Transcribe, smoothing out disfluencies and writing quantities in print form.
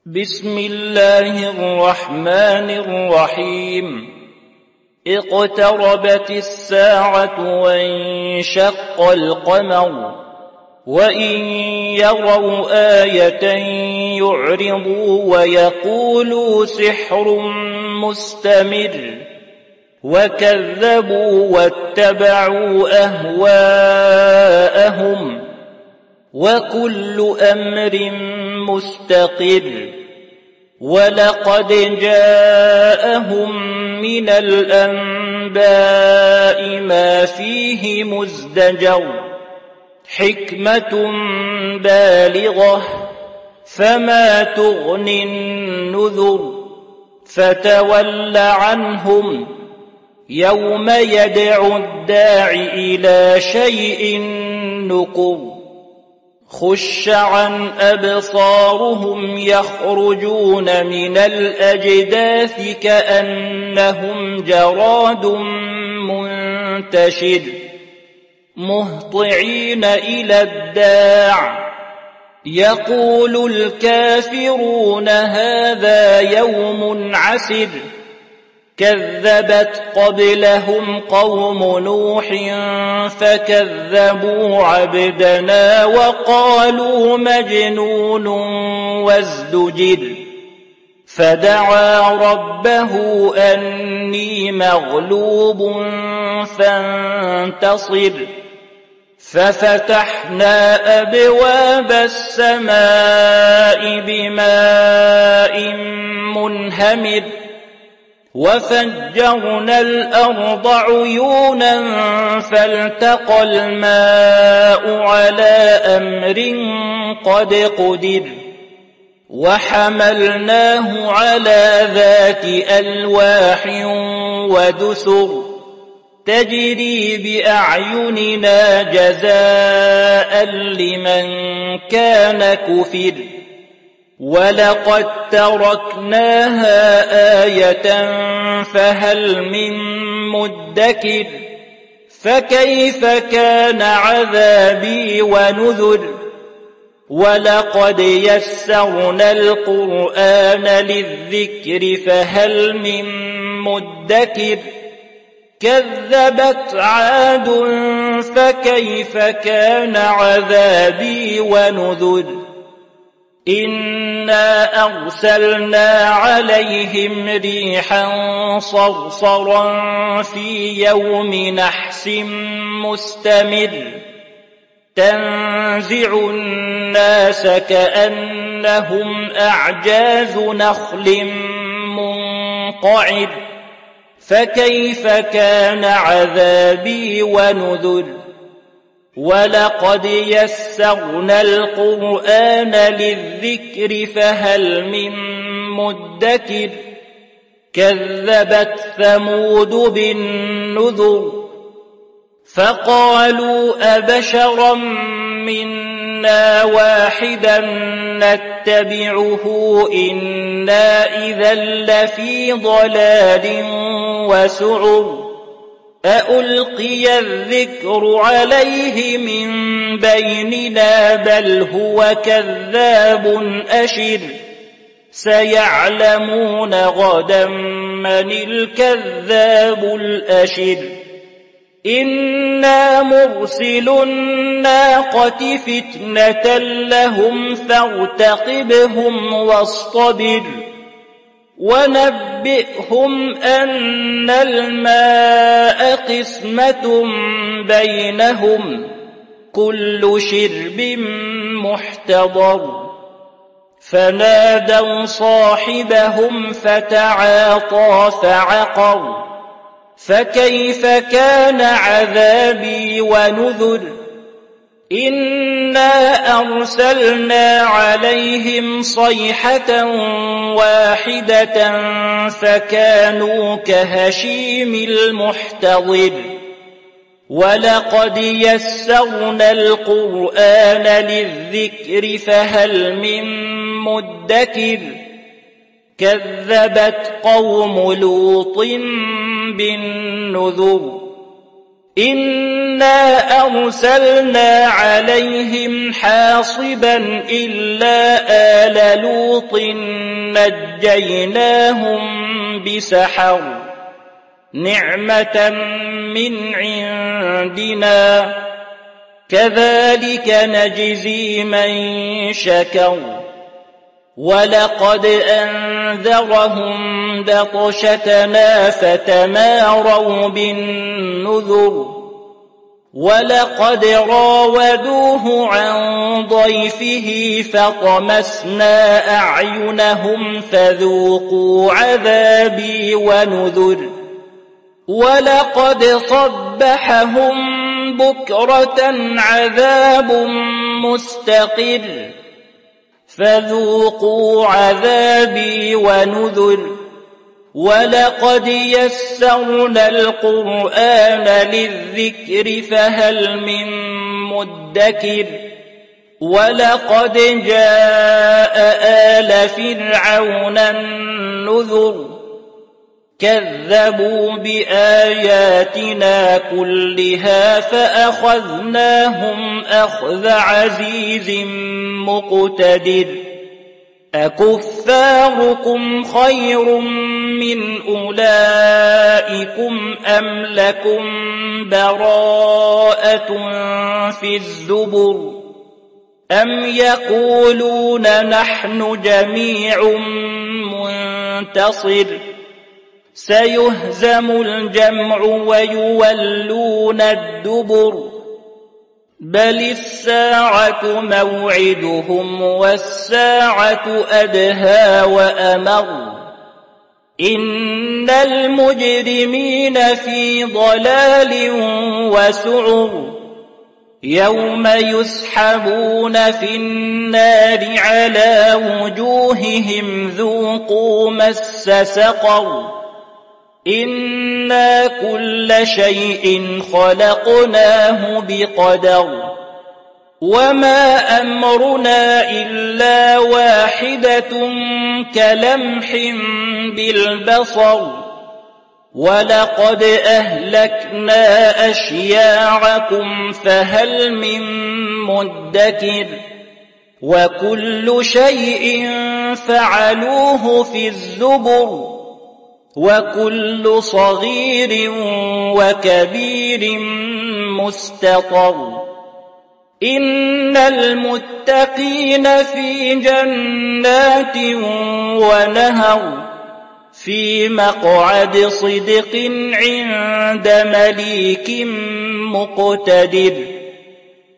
بسم الله الرحمن الرحيم. اقتربت الساعة وانشق القمر وإن يروا آية يعرضوا ويقولوا سحر مستمر وكذبوا واتبعوا أهواءهم وكل أمر مستقر ولقد جاءهم من الأنباء ما فيه مزدجر حكمة بالغة فما تغني النذر فتول عنهم يوم يدعو الداع إلى شيء نكر خش عن أبصارهم يخرجون من الأجداث كأنهم جراد منتشر مهطعين إلى الداع يقول الكافرون هذا يوم عسر كذبت قبلهم قوم نوح فكذبوا عبدنا وقالوا مجنون وازدجر فدعا ربه أني مغلوب فانتصر ففتحنا أبواب السماء بماء منهمر وفجرنا الأرض عيونا فالتقى الماء على أمر قد قدر وحملناه على ذات ألواح ودسر تجري بأعيننا جزاء لمن كان كفر ولقد تركناها آية فهل من مدكر فكيف كان عذابي ونذر ولقد يسرنا القرآن للذكر فهل من مدكر كذبت عاد فكيف كان عذابي ونذر إنا أرسلنا عليهم ريحا صرصرا في يوم نحس مستمر تنزع الناس كأنهم أعجاز نخل منقعر فكيف كان عذابي ونذر ولقد يسرنا القرآن للذكر فهل من مدكر كذبت ثمود بالنذر فقالوا أبشرا منا واحدا نتبعه إنا إذا لفي ضلال وسعر أألقي الذكر عليه من بيننا بل هو كذاب أشر سيعلمون غدا من الكذاب الأشر إنا مرسل الناقة فتنة لهم فارتقبهم واصطبر ونبئهم أن الماء قسمة بينهم كل شرب محتضر فنادوا صاحبهم فتعاطى فعقر فكيف كان عذابي ونذر إنا أرسلنا عليهم صيحة واحدة فكانوا كهشيم المحتضر ولقد يسرنا القرآن للذكر فهل من مدكر كذبت قوم لوط بالنذر إنا أرسلنا عليهم حاصبا إلا آل لوط نجيناهم بسحر نعمة من عندنا كذلك نجزي من شكر ولقد أنذرهم بطشتنا فتماروا بالنذر ولقد راودوه عن ضيفه فطمسنا أعينهم فذوقوا عذابي ونذر ولقد صبحهم بكرة عذاب مستقر فذوقوا عذابي ونذر ولقد يسرنا القرآن للذكر فهل من مدكر ولقد جاء آل فرعون النذر كذبوا بآياتنا كلها فأخذناهم أخذ عزيز مقتدر أكفاركم خير من أولئكم أم لكم براءة في الزبر أم يقولون نحن جميع منتصر سيهزم الجمع ويولون الدبر بل الساعة موعدهم والساعة أدهى وأمر إن المجرمين في ضلال وسعر يوم يسحبون في النار على وجوههم ذوقوا مس سقر إنا كل شيء خلقناه بقدر وما أمرنا إلا واحدة كلمح بالبصر ولقد أهلكنا أشياعكم فهل من مدكر وكل شيء فعلوه في الزبر وكل صغير وكبير مستطر إن المتقين في جنات ونهر في مقعد صدق عند مليك مقتدر